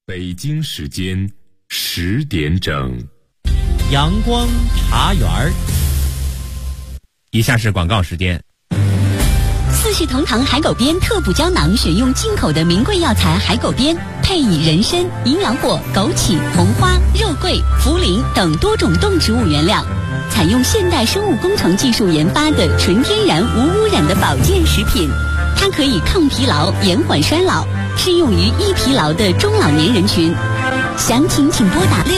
北京时间10点整， 阳光茶园儿。以下是广告时间。 四世同堂海狗鞭特补胶囊选用进口的名贵药材海狗鞭，配以人参、营养果、枸杞、红花、肉桂、茯苓等多种动植物原料，采用现代生物工程技术研发的纯天然无污染的保健食品。它可以抗疲劳、延缓衰老，适用于易疲劳的中老年人群。详情请拨打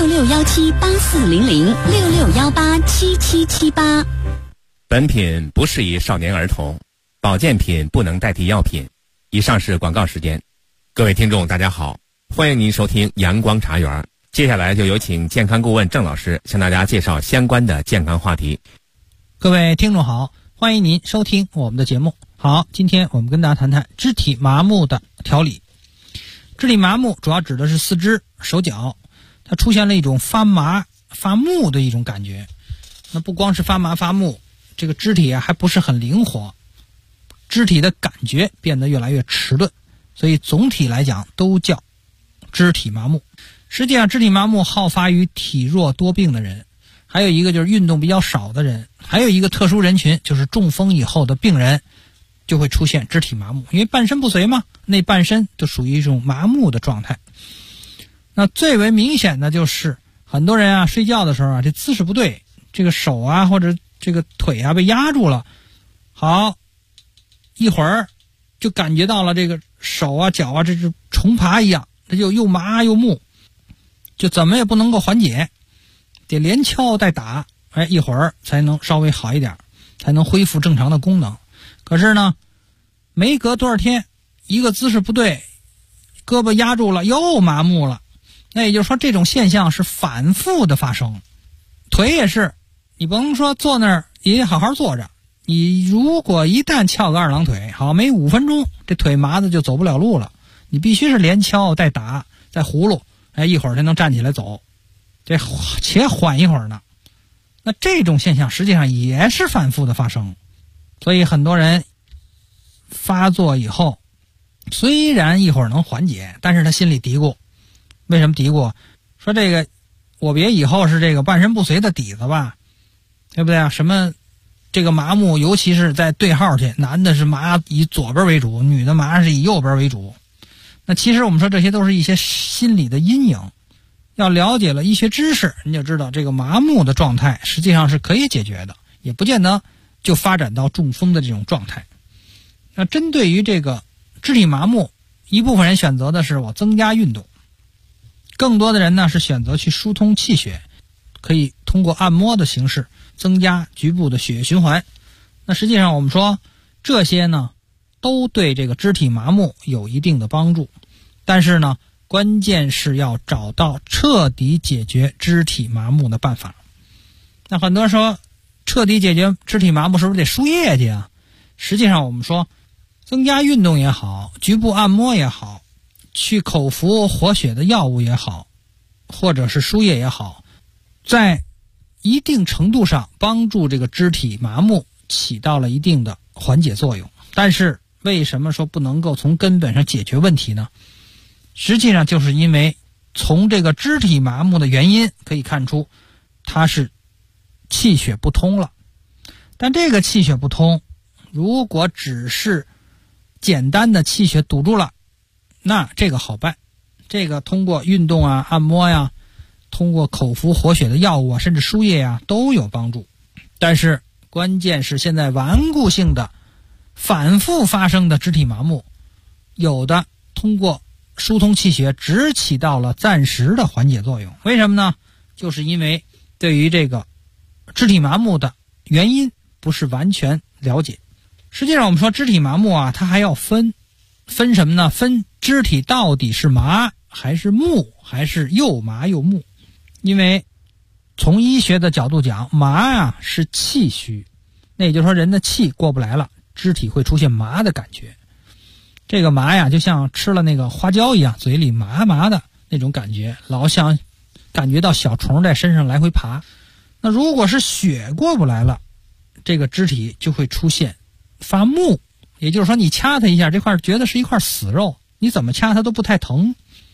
6617840066187778。 本品不适宜少年儿童，保健品不能代替药品。以上是广告时间。各位听众大家好，欢迎您收听阳光茶园。接下来就有请健康顾问郑老师向大家介绍相关的健康话题。 各位听众好，欢迎您收听我们的节目。好，今天我们跟大家谈谈肢体麻木的调理。肢体麻木主要指的是四肢、手脚，它出现了一种发麻、发木的一种感觉。那不光是发麻发木，这个肢体还不是很灵活，肢体的感觉变得越来越迟钝，所以总体来讲都叫肢体麻木。实际上肢体麻木好发于体弱多病的人，还有一个就是运动比较少的人，还有一个特殊人群就是中风以后的病人就会出现肢体麻木，因为半身不遂嘛，那半身就属于一种麻木的状态。那最为明显的就是很多人睡觉的时候这姿势不对，这个手或者这个腿被压住了，好一会儿就感觉到了这个手脚这是虫爬一样，这就又麻又木，就怎么也不能够缓解，得连敲带打，一会儿才能稍微好一点，才能恢复正常的功能。可是呢，没隔多少天，一个姿势不对，胳膊压住了，又麻木了。那也就是说，这种现象是反复的发生。腿也是，你不能说坐那儿也好好坐着，你如果一旦翘个二郎腿，好，没5分钟，这腿麻的就走不了路了。你必须是连敲带打再葫芦，一会儿才能站起来走，这且缓一会儿呢。那这种现象实际上也是反复的发生。所以很多人发作以后，虽然一会儿能缓解，但是他心里嘀咕，为什么嘀咕？说这个我别以后是这个半身不遂的底子吧，对不对啊？什么这个麻木，尤其是在对号去，男的是麻以左边为主，女的麻是以右边为主。那其实我们说这些都是一些心理的阴影。要了解了医学知识，你就知道这个麻木的状态实际上是可以解决的，也不见得就发展到中风的这种状态。那针对于这个肢体麻木，一部分人选择的是我增加运动，更多的人呢是选择去疏通气血，可以通过按摩的形式增加局部的血液循环。那实际上我们说这些呢都对这个肢体麻木有一定的帮助，但是呢关键是要找到彻底解决肢体麻木的办法。那很多人说彻底解决肢体麻木是不是得输液去啊？实际上我们说增加运动也好，局部按摩也好，去口服活血的药物也好，或者是输液也好，在一定程度上帮助这个肢体麻木起到了一定的缓解作用。但是为什么说不能够从根本上解决问题呢？实际上就是因为从这个肢体麻木的原因可以看出，它是气血不通了。但这个气血不通，如果只是简单的气血堵住了，那这个好办，这个通过运动按摩通过口服活血的药物甚至输液都有帮助。但是关键是现在顽固性的反复发生的肢体麻木，有的通过疏通气血只起到了暂时的缓解作用。为什么呢？就是因为对于这个肢体麻木的原因不是完全了解。实际上我们说肢体麻木它还要分什么呢？分肢体到底是麻还是木，还是又麻又木。因为从医学的角度讲，麻是气虚，那也就是说人的气过不来了，肢体会出现麻的感觉。这个麻就像吃了那个花椒一样，嘴里麻麻的那种感觉，老想感觉到小虫在身上来回爬。那如果是血过不来了，这个肢体就会出现发木，也就是说你掐它一下，这块觉得是一块死肉，你怎么掐它都不太疼。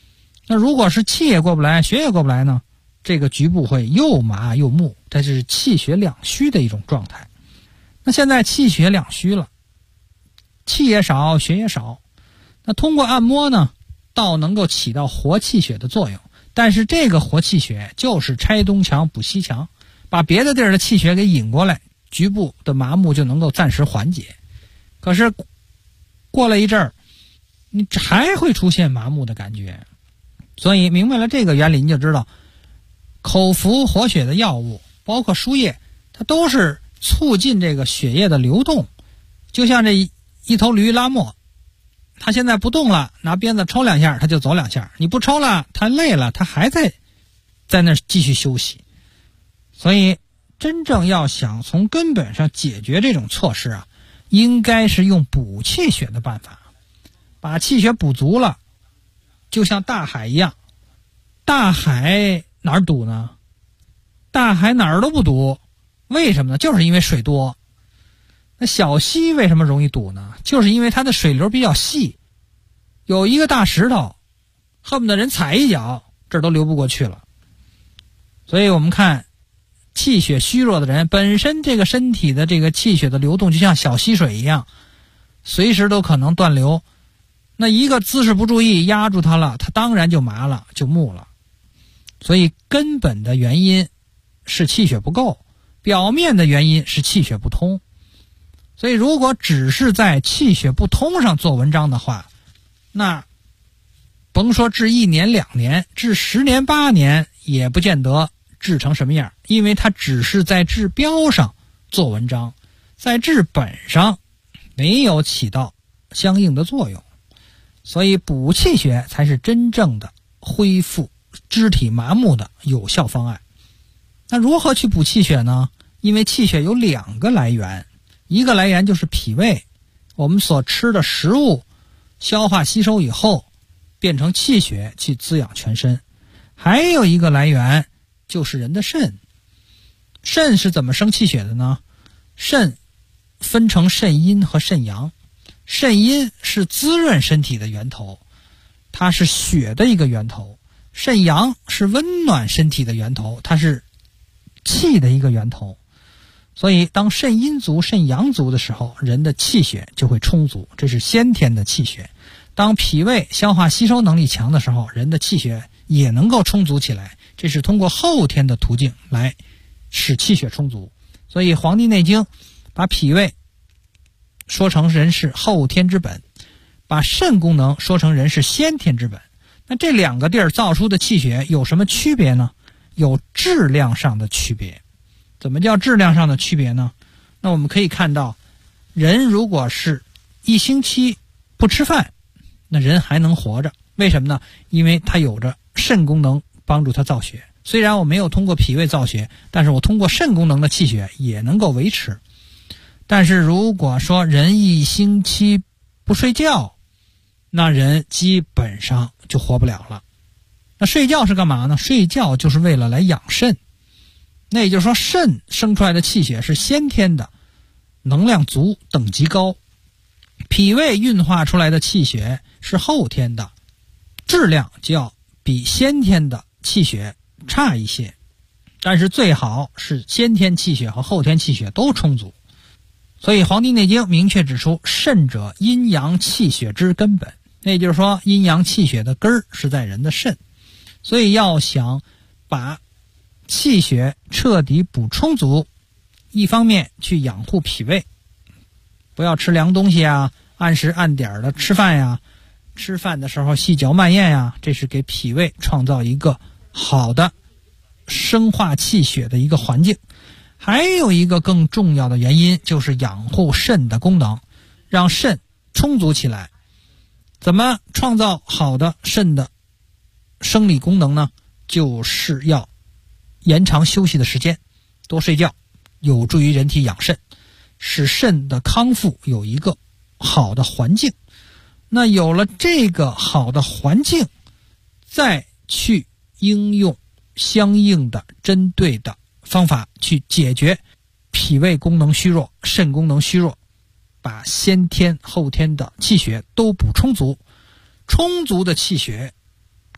那如果是气也过不来，血也过不来呢，这个局部会又麻又木，这是气血两虚的一种状态。那现在气血两虚了，气也少，血也少，那通过按摩呢，倒能够起到活气血的作用。但是这个活气血就是拆东墙补西墙，把别的地儿的气血给引过来，局部的麻木就能够暂时缓解。可是过了一阵儿，你还会出现麻木的感觉。所以明白了这个原理，你就知道口服活血的药物，包括输液，它都是促进这个血液的流动。就像这一头驴拉磨，它现在不动了，拿鞭子抽两下它就走两下，你不抽了它累了，它还在那儿继续休息。所以真正要想从根本上解决这种措施啊，应该是用补气血的办法，把气血补足了。就像大海一样，大海哪儿堵呢？大海哪儿都不堵，为什么呢？就是因为水多。那小溪为什么容易堵呢？就是因为它的水流比较细，有一个大石头，恨不得人踩一脚，这儿都流不过去了。所以我们看气血虚弱的人，本身这个身体的这个气血的流动就像小溪水一样，随时都可能断流。那一个姿势不注意压住它了，它当然就麻了，就木了。所以根本的原因是气血不够，表面的原因是气血不通。所以如果只是在气血不通上做文章的话，那甭说治1年2年，治10年8年也不见得治成什么样，因为它只是在治标上做文章，在治本上没有起到相应的作用。所以补气血才是真正的恢复肢体麻木的有效方案。那如何去补气血呢？因为气血有2个来源，一个来源就是脾胃，我们所吃的食物消化吸收以后变成气血去滋养全身。还有一个来源就是人的肾。肾是怎么生气血的呢？肾分成肾阴和肾阳。肾阴是滋润身体的源头，它是血的一个源头。肾阳是温暖身体的源头，它是气的一个源头。所以当肾阴足肾阳足的时候，人的气血就会充足，这是先天的气血。当脾胃消化吸收能力强的时候，人的气血也能够充足起来，这是通过后天的途径来使气血充足。所以《黄帝内经》把脾胃说成人是后天之本，把肾功能说成人是先天之本。那这2个地儿造出的气血有什么区别呢？有质量上的区别。怎么叫质量上的区别呢？那我们可以看到，人如果是1星期不吃饭，那人还能活着。为什么呢？因为它有着肾功能帮助它造血。虽然我没有通过脾胃造血，但是我通过肾功能的气血也能够维持。但是如果说人1星期不睡觉，那人基本上就活不了了。那睡觉是干嘛呢？睡觉就是为了来养肾。那也就是说，肾生出来的气血是先天的，能量足，等级高。脾胃运化出来的气血是后天的，质量就要比先天的气血差一些。但是最好是先天气血和后天气血都充足。所以《黄帝内经》明确指出，肾者阴阳气血之根本。那也就是说，阴阳气血的根儿是在人的肾。所以要想把气血彻底补充足，一方面去养护脾胃，不要吃凉东西啊，按时按点的吃饭呀，吃饭的时候细嚼慢咽呀，这是给脾胃创造一个好的生化气血的一个环境。还有一个更重要的原因，就是养护肾的功能，让肾充足起来。怎么创造好的肾的生理功能呢？就是要延长休息的时间，多睡觉，有助于人体养肾，使肾的康复有一个好的环境。那有了这个好的环境，再去应用相应的针对的方法去解决脾胃功能虚弱、肾功能虚弱，把先天后天的气血都补充足。充足的气血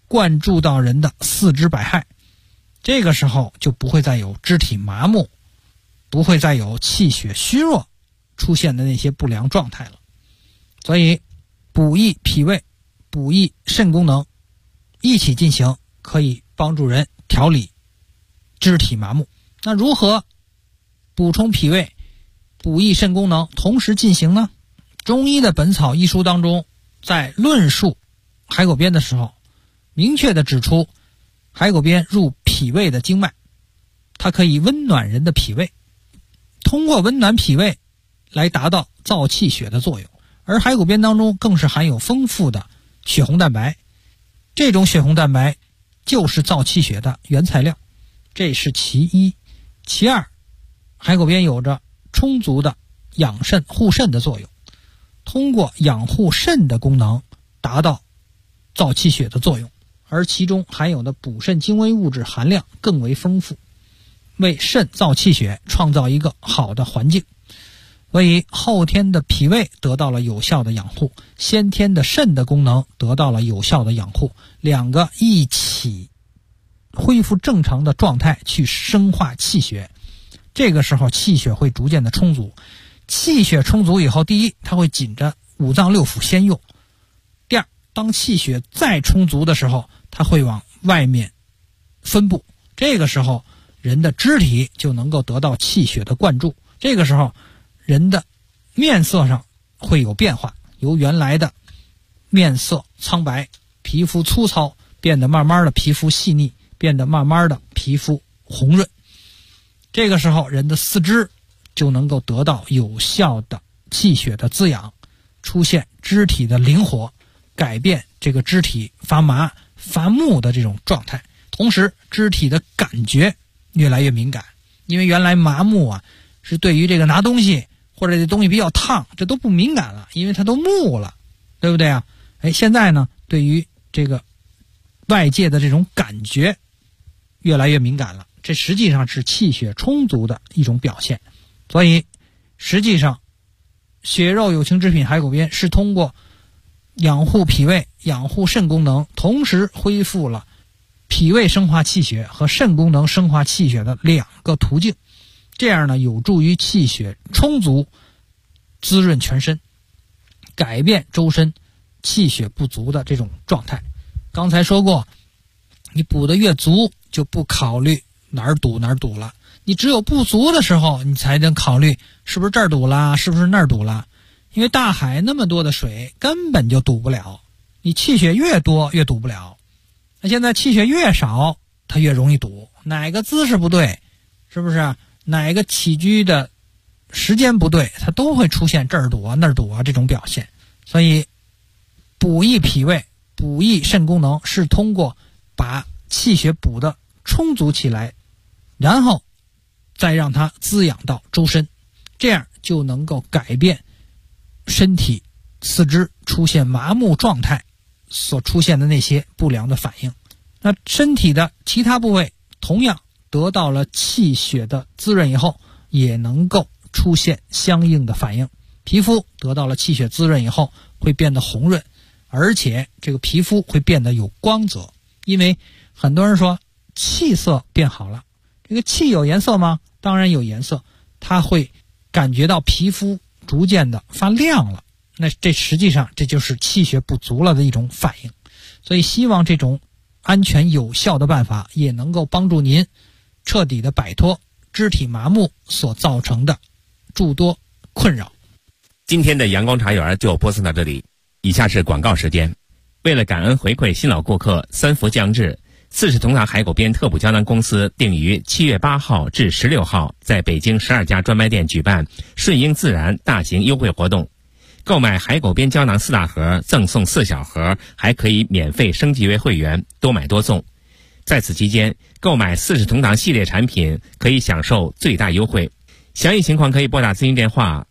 灌注到人的四肢百骸，这个时候就不会再有肢体麻木，不会再有气血虚弱出现的那些不良状态了。所以补益脾胃、补益肾功能一起进行，可以帮助人调理肢体麻木。那如何补充脾胃、补益肾功能同时进行呢？中医的本草一书当中，在论述海狗鞭的时候，明确地指出，海狗鞭入脾胃的经脉，它可以温暖人的脾胃，通过温暖脾胃来达到造气血的作用。而海狗鞭当中更是含有丰富的血红蛋白，这种血红蛋白就是造气血的原材料，这是其一。其二，海狗鞭有着充足的养肾护肾的作用，通过养护肾的功能达到造气血的作用，而其中含有的补肾精微物质含量更为丰富，为肾造气血创造一个好的环境。所以后天的脾胃得到了有效的养护，先天的肾的功能得到了有效的养护，两个一起恢复正常的状态去生化气血，这个时候气血会逐渐的充足。气血充足以后，第一，它会紧着五脏六腑先用；第二，当气血再充足的时候，它会往外面分布，这个时候人的肢体就能够得到气血的灌注，这个时候人的面色上会有变化，由原来的面色苍白、皮肤粗糙，变得慢慢的皮肤细腻，变得慢慢的皮肤红润。这个时候人的四肢就能够得到有效的气血的滋养，出现肢体的灵活，改变这个肢体发麻发木的这种状态。同时肢体的感觉越来越敏感，因为原来麻木啊是对于这个拿东西或者这东西比较烫，这都不敏感了，因为它都木了，对不对啊？现在呢，对于这个外界的这种感觉越来越敏感了，这实际上是气血充足的一种表现。所以实际上血肉有情之品海狗鞭是通过养护脾胃、养护肾功能，同时恢复了脾胃生化气血和肾功能生化气血的两个途径，这样呢有助于气血充足，滋润全身，改变周身气血不足的这种状态。刚才说过，你补得越足，就不考虑哪儿堵了，你只有不足的时候，你才能考虑是不是这儿堵了，是不是那儿堵了。因为大海那么多的水根本就堵不了，你气血越多越堵不了。那现在气血越少，它越容易堵，哪个姿势不对，是不是哪个起居的时间不对，它都会出现这儿堵啊那儿堵啊这种表现。所以补益脾胃、补益肾功能是通过把气血补得充足起来，然后再让它滋养到周身，这样就能够改变身体四肢出现麻木状态所出现的那些不良的反应。那身体的其他部位同样得到了气血的滋润以后，也能够出现相应的反应。皮肤得到了气血滋润以后会变得红润，而且这个皮肤会变得有光泽。因为很多人说气色变好了，这个气有颜色吗？当然有颜色，它会感觉到皮肤逐渐的发亮了，那这实际上这就是气血不足了的一种反应。所以希望这种安全有效的办法也能够帮助您彻底的摆脱肢体麻木所造成的诸多困扰。 今天的阳光茶园就播送到这里，以下是广告时间。为了感恩回馈新老顾客，三伏将至，四世同堂海狗鞭特补胶囊公司定于7月8号至16号在北京12家专卖店举办顺应自然大型优惠活动，购买海狗鞭胶囊4大盒赠送4小盒，还可以免费升级为会员，多买多送。在此期间，购买四世同堂系列产品可以享受最大优惠。详细情况可以拨打咨询电话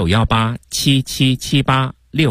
66187778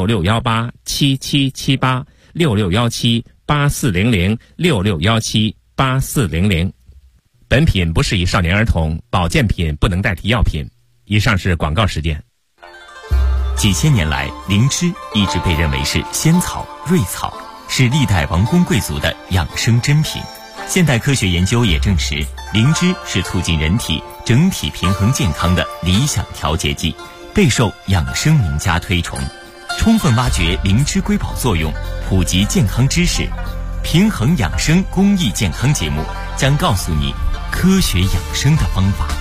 66187778 66178400 66178400。本品不适宜少年儿童，保健品不能代替药品。以上是广告时间。 几千年来，灵芝一直被认为是仙草、瑞草， 是历代王公贵族的养生珍品。现代科学研究也证实，灵芝是促进人体整体平衡健康的理想调节剂，备受养生名家推崇。充分挖掘灵芝瑰宝作用，普及健康知识，平衡养生公益健康节目将告诉你科学养生的方法。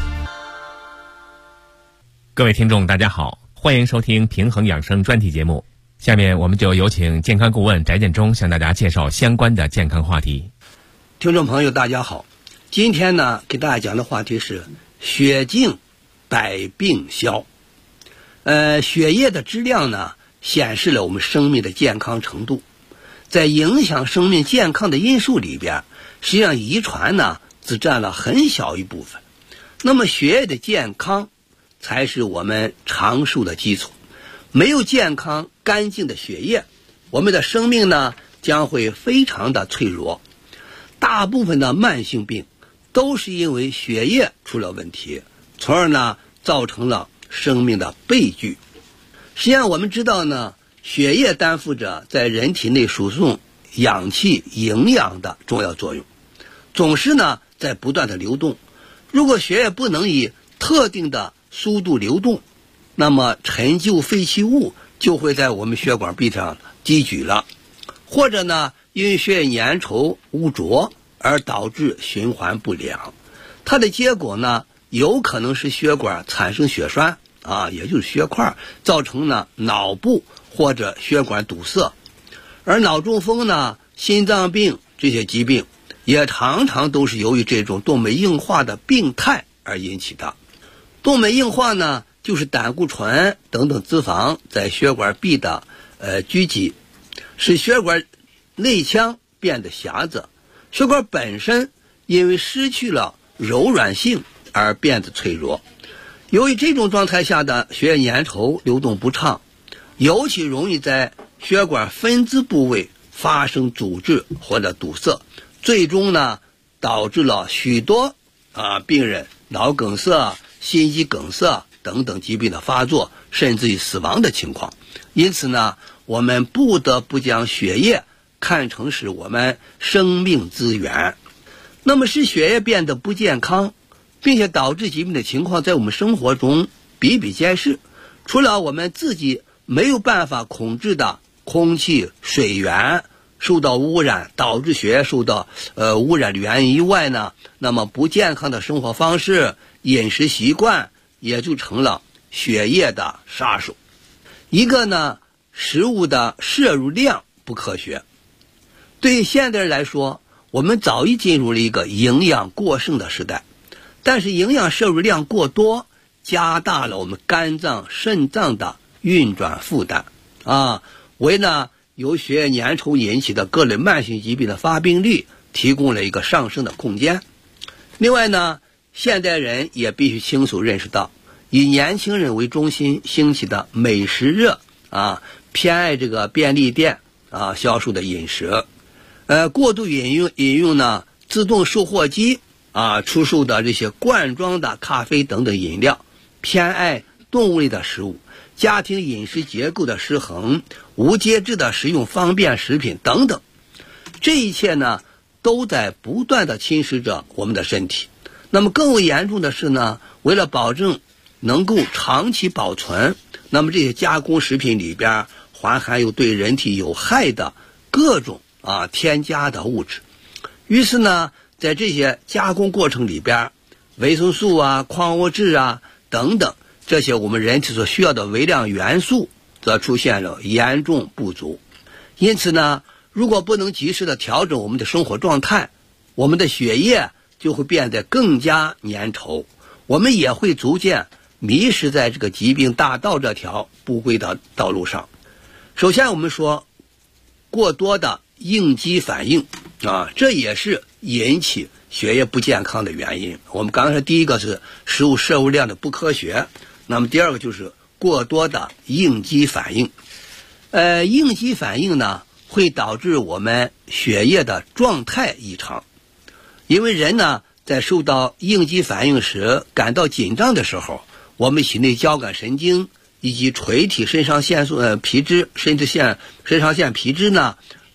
各位听众大家好，欢迎收听平衡养生专题节目。下面我们就有请健康顾问翟建中向大家介绍相关的健康话题。 听众朋友大家好，今天呢给大家讲的话题是血静百病消。血液的质量呢显示了我们生命的健康程度。在影响生命健康的因素里边，实际上遗传呢只占了很小一部分。那么血液的健康才是我们长寿的基础。没有健康干净的血液，我们的生命呢将会非常的脆弱。大部分的慢性病都是因为血液出了问题，从而呢造成了生命的悲剧。实际上我们知道呢，血液担负着在人体内输送氧气营养的重要作用，总是呢在不断的流动。如果血液不能以特定的速度流动，那么陈旧废弃物就会在我们血管壁上积聚了，或者呢因为血液粘稠污浊而导致循环不良。它的结果呢有可能是血管产生血栓也就是血块，造成呢脑部或者血管堵塞。而脑中风呢、心脏病这些疾病也常常都是由于这种动脉硬化的病态而引起的。动脉硬化呢就是胆固醇等等脂肪在血管壁的聚集，使血管内腔变得狭窄，血管本身因为失去了柔软性而变得脆弱。由于这种状态下的血液粘稠流动不畅，尤其容易在血管分支部位发生阻滞或者堵塞，最终呢导致了许多病人脑梗塞、心肌梗塞等等疾病的发作，甚至于死亡的情况。因此呢，我们不得不将血液看成是我们生命资源。那么使血液变得不健康并且导致疾病的情况在我们生活中比比皆是。除了我们自己没有办法控制的空气、水源受到污染，导致血液受到污染的原因以外呢，那么不健康的生活方式、饮食习惯也就成了血液的杀手。一个呢，食物的摄入量不科学。对于现代人来说，我们早已进入了一个营养过剩的时代，但是营养摄入量过多，加大了我们肝脏、肾脏的运转负担为呢由血液粘稠引起的各类慢性疾病的发病率提供了一个上升的空间。另外呢，现代人也必须清楚认识到，以年轻人为中心兴起的美食热偏爱这个便利店销售的饮食，过度饮用呢自动售货机出售的这些罐装的咖啡等等饮料，偏爱动物类的食物，家庭饮食结构的失衡，无节制的食用方便食品等等，这一切呢都在不断的侵蚀着我们的身体。那么更为严重的是呢，为了保证能够长期保存，那么这些加工食品里边还含有对人体有害的各种添加的物质。于是呢，在这些加工过程里边，维生素矿物质等等这些我们人体所需要的微量元素则出现了严重不足。因此呢，如果不能及时的调整我们的生活状态，我们的血液就会变得更加粘稠，我们也会逐渐迷失在这个疾病大道这条不归的道路上。首先我们说过多的应激反应这也是引起血液不健康的原因。我们刚才说第一个是食物摄入量的不科学，那么第二个就是过多的应激反应。应激反应呢会导致我们血液的状态异常。因为人呢在受到应激反应时感到紧张的时候，我们体内交感神经以及垂体肾上腺素皮质甚至肾上腺皮质呢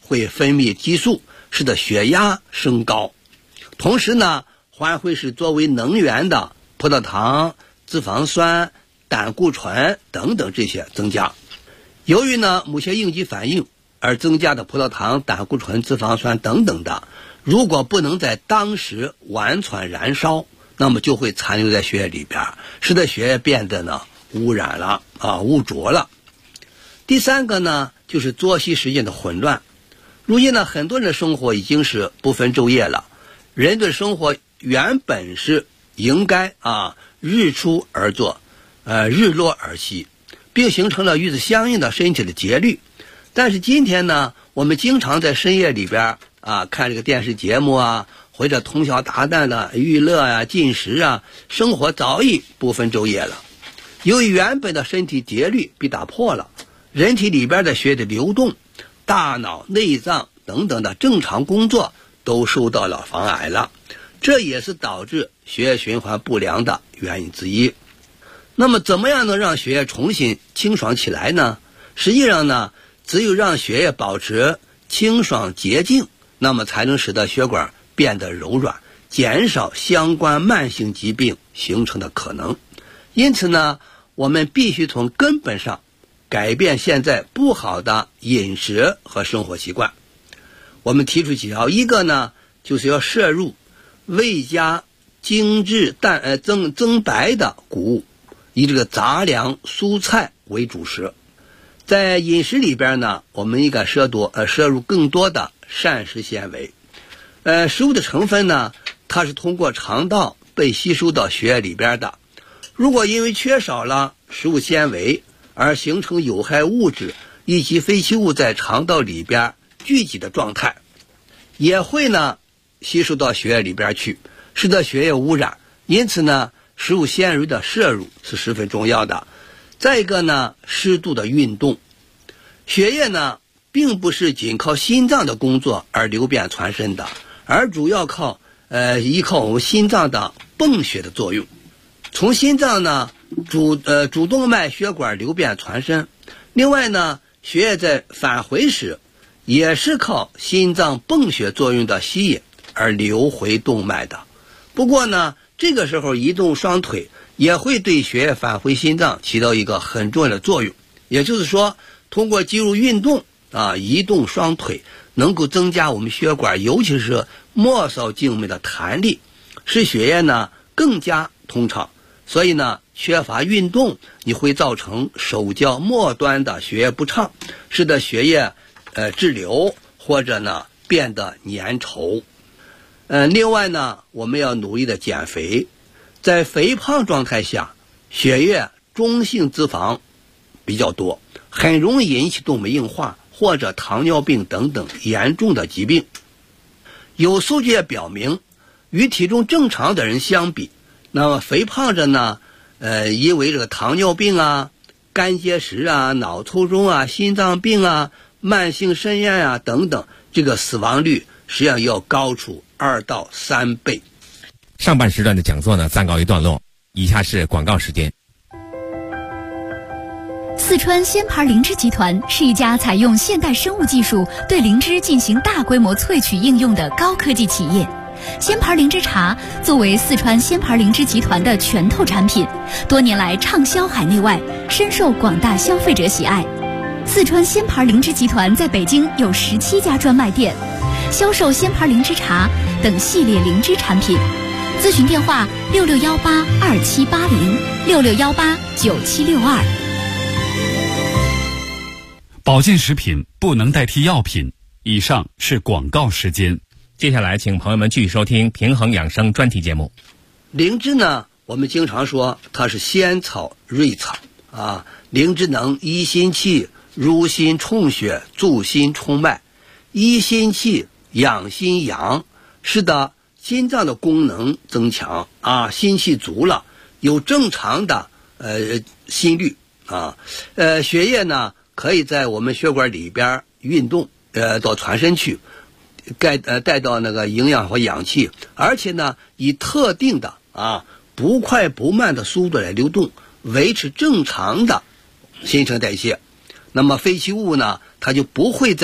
会分泌激素，使得血压升高。同时呢，还会使作为能源的葡萄糖、脂肪酸、胆固醇等等这些增加。由于呢某些应激反应而增加的葡萄糖、胆固醇、脂肪酸等等的，如果不能在当时完全燃烧，那么就会残留在血液里边，使得血液变得呢污染了污浊了。第三个呢，就是作息时间的混乱。如今呢，很多人的生活已经是不分昼夜了，人的生活原本是应该日出而作，日落而息，并形成了与之相应的身体的节律。但是今天呢，我们经常在深夜里边看这个电视节目或者通宵达旦的娱乐进食生活早已不分昼夜了。由于原本的身体节律被打破了，人体里边的血液的流动、大脑、内脏等等的正常工作都受到了妨碍了，这也是导致血液循环不良的原因之一。那么怎么样能让血液重新清爽起来呢？实际上呢，只有让血液保持清爽洁净，那么才能使得血管变得柔软，减少相关慢性疾病形成的可能。因此呢，我们必须从根本上改变现在不好的饮食和生活习惯。我们提出几条，一个呢，就是要摄入未加精制增白的谷物，以这个杂粮、蔬菜为主食。在饮食里边呢，我们应该摄入更多的膳食纤维。食物的成分呢，它是通过肠道被吸收到血液里边的。如果因为缺少了食物纤维而形成有害物质以及废弃物在肠道里边聚集的状态，也会呢吸收到血液里边去，使得血液污染。因此呢，食物纤维的摄入是十分重要的。再一个呢，适度的运动。血液呢并不是仅靠心脏的工作而流变全身的，而主要依靠我们心脏的泵血的作用。从心脏呢主动脉血管流变全身。另外呢，血液在返回时也是靠心脏泵血作用的吸引而流回动脉的。不过呢，这个时候移动双腿也会对血液返回心脏起到一个很重要的作用。也就是说，通过肌肉运动移动双腿，能够增加我们血管，尤其是末梢静脉的弹力，使血液呢更加通畅。所以呢，缺乏运动，你会造成手脚末端的血液不畅，使得血液滞留或者呢变得粘稠。另外呢，我们要努力的减肥。在肥胖状态下，血液中性脂肪比较多，很容易引起动脉硬化或者糖尿病等等严重的疾病。有数据也表明，与体重正常的人相比，那么肥胖者呢因为这个糖尿病肝结石脑卒中心脏病慢性肾炎等等，这个死亡率实际上要高出2到3倍。 上半时段的讲座呢暂告一段落，以下是广告时间。 四川鲜牌灵芝集团是一家采用现代生物技术对灵芝进行大规模萃取应用的高科技企业。鲜牌灵芝茶作为四川鲜牌灵芝集团的拳头产品，多年来畅销海内外，深受广大消费者喜爱。四川鲜牌灵芝集团在北京有17家专卖店，销售鲜牌灵芝茶等系列灵芝产品。咨询电话66182780，66189762。 保健食品不能代替药品。以上是广告时间。 接下来请朋友们继续收听平衡养生专题节目。 灵芝呢，我们经常说它是仙草瑞草灵芝能益心气、入心充血、助心充脉，益心气养心阳，使得心脏的功能增强心气足了，有正常的心率血液呢可以在我们血管里边运动到全身去，带到那个营养和氧气，而且呢以特定的不快不慢的速度来流动，维持正常的新陈代谢。那么废弃物呢，它就不会在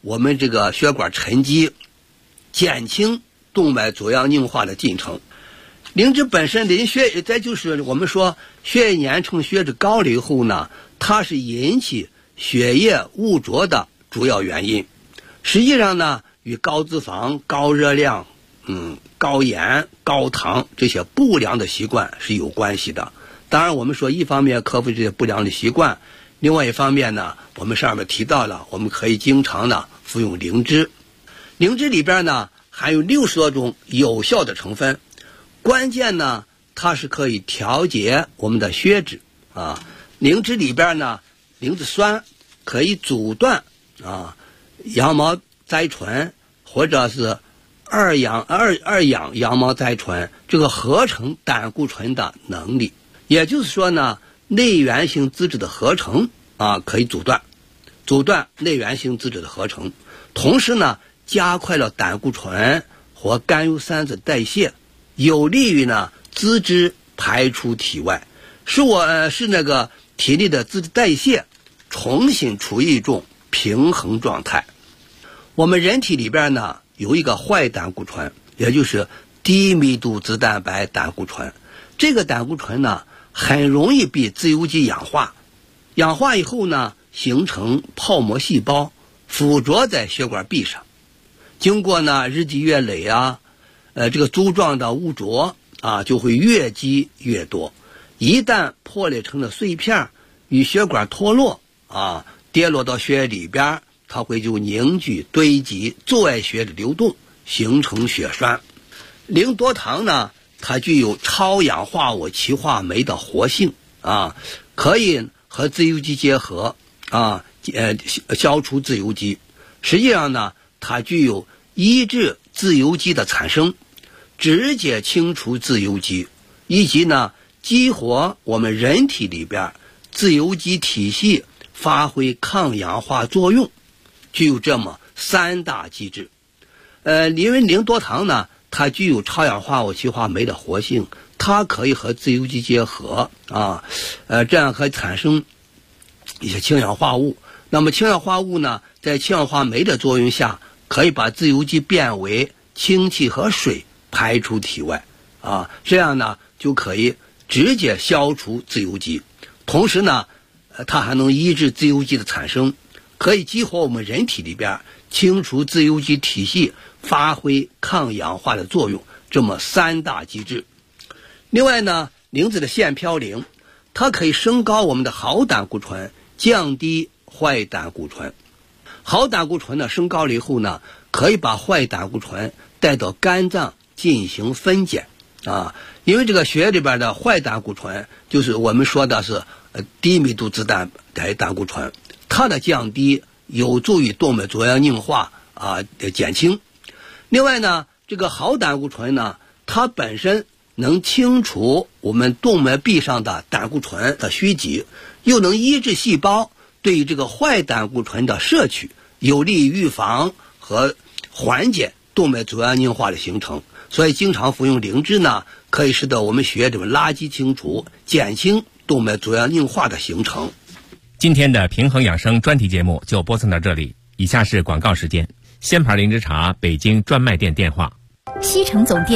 我们这个血管沉积，减轻动脉粥样硬化的进程。灵芝本身淋血，再就是我们说血液粘稠血脂高了以后呢，它是引起血液误浊的主要原因。实际上呢，与高脂肪、高热量、高盐、高糖这些不良的习惯是有关系的。当然我们说一方面克服这些不良的习惯，另外一方面呢，我们上面提到了，我们可以经常的服用灵芝。灵芝里边呢含有60多种有效的成分，关键呢它是可以调节我们的血脂啊。灵芝里边呢，灵芝酸可以阻断羊毛甾醇或者是二氧羊毛甾醇这个合成胆固醇的能力。也就是说呢，内源性脂质的合成可以阻断内源性脂质的合成，同时呢加快了胆固醇和甘油三酯代谢，有利于呢脂质排出体外，使那个体内的脂质代谢重新处于一种平衡状态。我们人体里边呢有一个坏胆固醇，也就是低密度脂蛋白胆固醇。这个胆固醇呢很容易被自由基氧化以后呢形成泡膜细胞，附着在血管壁上。经过呢日积月累这个柱状的污浊就会越积越多。一旦破裂成了碎片，与血管脱落跌落到血液里边，它会就凝聚堆积，阻碍血的流动，形成血栓。零多糖呢，它具有超氧化物歧化酶的活性可以和自由基结合消除自由基。实际上呢，它具有抑制自由基的产生，直接清除自由基，以及呢激活我们人体里边自由基体系发挥抗氧化作用，具有这么3大机制。因为零多糖呢，它具有超氧化物歧化酶的活性，它可以和自由基结合这样可以产生一些氢氧化物。那么氢氧化物呢，在氢氧化酶的作用下，可以把自由基变为氢气和水排出体外这样呢就可以直接消除自由基。同时呢，它还能抑制自由基的产生，可以激活我们人体里边清除自由基体系，发挥抗氧化的作用，这么3大机制。另外呢，灵芝的腺嘌呤，它可以升高我们的好胆固醇，降低坏胆固醇。好胆固醇呢升高了以后呢，可以把坏胆固醇带到肝脏进行分解因为这个血液里边的坏胆固醇就是我们说的是低密度脂蛋白胆固醇，它的降低有助于动脉粥样硬化的减轻。另外呢，这个好胆固醇呢，它本身能清除我们动脉壁上的胆固醇的蓄积，又能抑制细胞对于这个坏胆固醇的摄取，有利于预防和缓解动脉粥样硬化的形成。所以经常服用灵芝呢，可以使得我们血液里面垃圾清除，减轻动脉粥样硬化的形成。 今天的平衡养生专题节目就播送到这里，以下是广告时间。仙牌灵芝茶北京专卖店电话： 西城总店